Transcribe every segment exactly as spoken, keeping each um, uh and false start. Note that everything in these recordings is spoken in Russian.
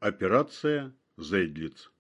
Операция «Зейдлиц».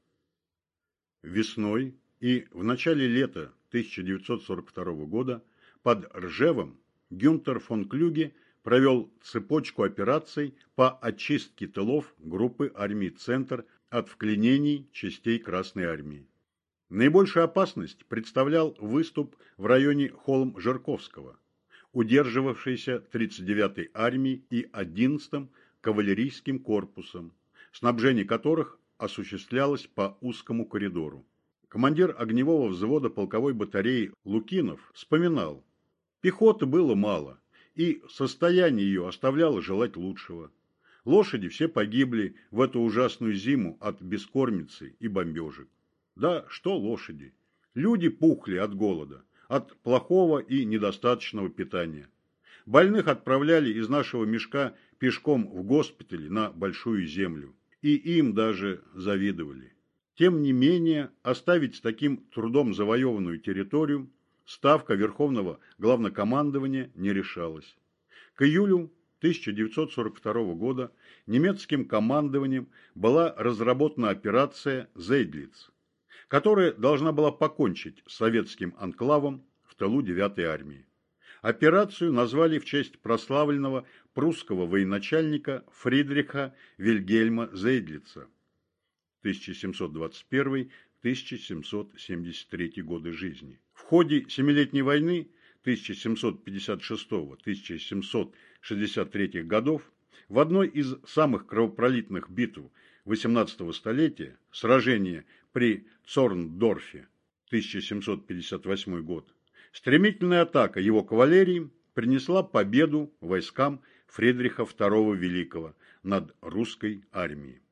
Весной и в начале лета тысяча девятьсот сорок второго года под Ржевом Гюнтер фон Клюге провел цепочку операций по очистке тылов группы армий «Центр» от вклинений частей Красной армии. Наибольшую опасность представлял выступ в районе Холм-Жирковского, удерживавшийся тридцать девятой армией и одиннадцатым кавалерийским корпусом, снабжение которых осуществлялось по узкому коридору. Командир огневого взвода полковой батареи Лукинов вспоминал: пехоты было мало, и состояние ее оставляло желать лучшего. Лошади все погибли в эту ужасную зиму от бескормицы и бомбежек. Да что лошади? Люди пухли от голода, от плохого и недостаточного питания. Больных отправляли из нашего мешка пешком в госпиталь на Большую Землю. И им даже завидовали. Тем не менее, оставить с таким трудом завоеванную территорию Ставка Верховного Главнокомандования не решалась. К июлю тысяча девятьсот сорок второго года немецким командованием была разработана операция «Зейдлиц», которая должна была покончить с советским анклавом в тылу девятой армии. Операцию назвали в честь прославленного прусского военачальника Фридриха Вильгельма Зейдлица тысяча семьсот двадцать первый — тысяча семьсот семьдесят третий годы жизни. В ходе Семилетней войны тысяча семьсот пятьдесят шестого — тысяча семьсот шестьдесят третьего годов в одной из самых кровопролитных битв восемнадцатого столетия, сражение при Цорндорфе, тысяча семьсот пятьдесят восьмой год, стремительная атака его кавалерии принесла победу войскам Фридриха второго Великого над русской армией.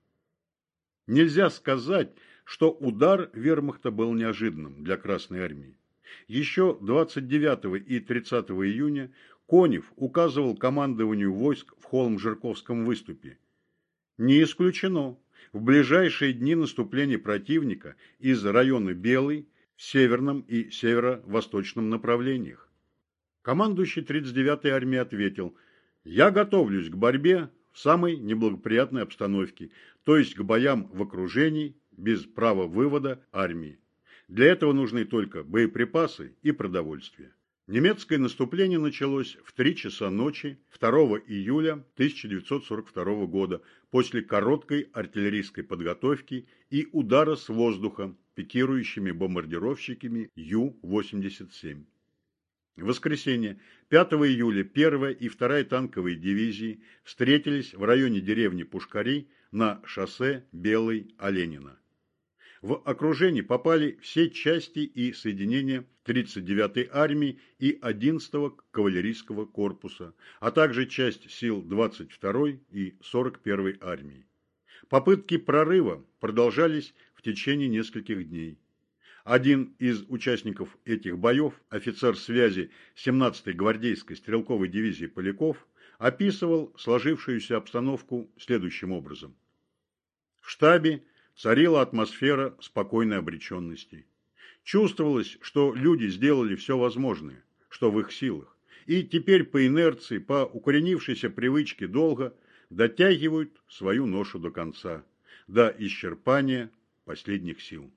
Нельзя сказать, что удар вермахта был неожиданным для Красной армии. Еще двадцать девятого и тридцатого июня Конев указывал командованию войск в Холм-Жирковском выступе: не исключено в ближайшие дни наступления противника из района Белый в северном и северо-восточном направлениях. Командующий тридцать девятой армией ответил: я готовлюсь к борьбе в самой неблагоприятной обстановке, то есть к боям в окружении без права вывода армии. Для этого нужны только боеприпасы и продовольствие. Немецкое наступление началось в три часа ночи второго июля тысяча девятьсот сорок второго года после короткой артиллерийской подготовки и удара с воздуха пикирующими бомбардировщиками Ю восемьдесят семь. В воскресенье пятого июля первая и вторая танковые дивизии встретились в районе деревни Пушкари на шоссе Белый-Оленина. В окружение попали все части и соединения тридцать девятой армии и одиннадцатого кавалерийского корпуса, а также часть сил двадцать второй и сорок первой армии. Попытки прорыва продолжались в течение нескольких дней. Один из участников этих боев, офицер связи семнадцатой гвардейской стрелковой дивизии Поляков, описывал сложившуюся обстановку следующим образом. В штабе царила атмосфера спокойной обреченности. Чувствовалось, что люди сделали все возможное, что в их силах, и теперь по инерции, по укоренившейся привычке долга дотягивают свою ношу до конца, до исчерпания последних сил.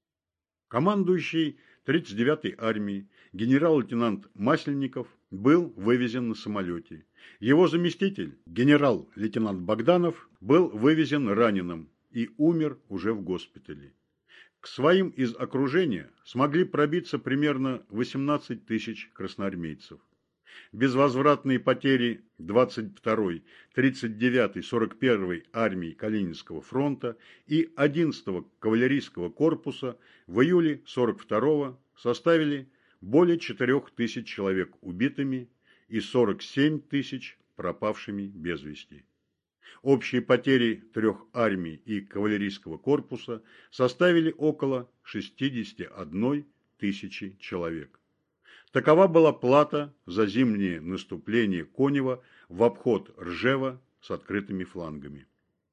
Командующий тридцать девятой армией генерал-лейтенант Масленников был вывезен на самолете. Его заместитель, генерал-лейтенант Богданов, был вывезен раненым и умер уже в госпитале. К своим из окружения смогли пробиться примерно восемнадцать тысяч красноармейцев. Безвозвратные потери двадцать второй, тридцать девятой, сорок первой армии Калининского фронта и одиннадцатого кавалерийского корпуса в июле сорок второго составили более четырёх тысяч человек убитыми и сорок семь тысяч пропавшими без вести. Общие потери трех армий и кавалерийского корпуса составили около шестидесяти одной тысячи человек. Такова была плата за зимнее наступление Конева в обход Ржева с открытыми флангами.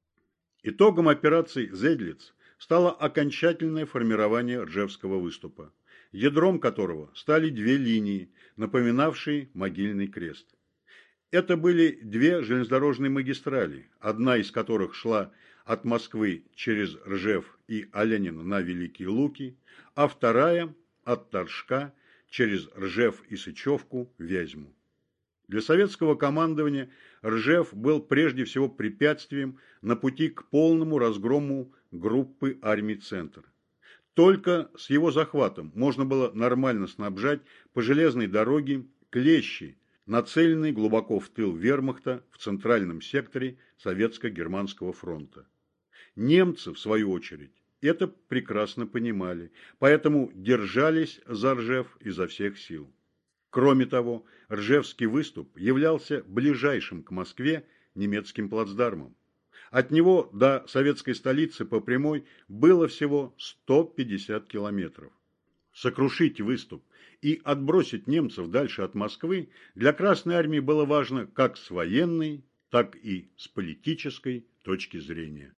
Итогом операции «Зейдлиц» стало окончательное формирование Ржевского выступа, ядром которого стали две линии, напоминавшие могильный крест. Это были две железнодорожные магистрали, одна из которых шла от Москвы через Ржев и Оленина на Великие Луки, а вторая от Торжка через Ржев и Сычевку в Вязьму. Для советского командования Ржев был прежде всего препятствием на пути к полному разгрому группы армий «Центр». Только с его захватом можно было нормально снабжать по железной дороге клещи, нацеленные глубоко в тыл вермахта в центральном секторе Советско-Германского фронта. Немцы, в свою очередь, это прекрасно понимали, поэтому держались за Ржев изо всех сил. Кроме того, Ржевский выступ являлся ближайшим к Москве немецким плацдармом. От него до советской столицы по прямой было всего сто пятьдесят километров. Сокрушить выступ и отбросить немцев дальше от Москвы для Красной Армии было важно как с военной, так и с политической точки зрения.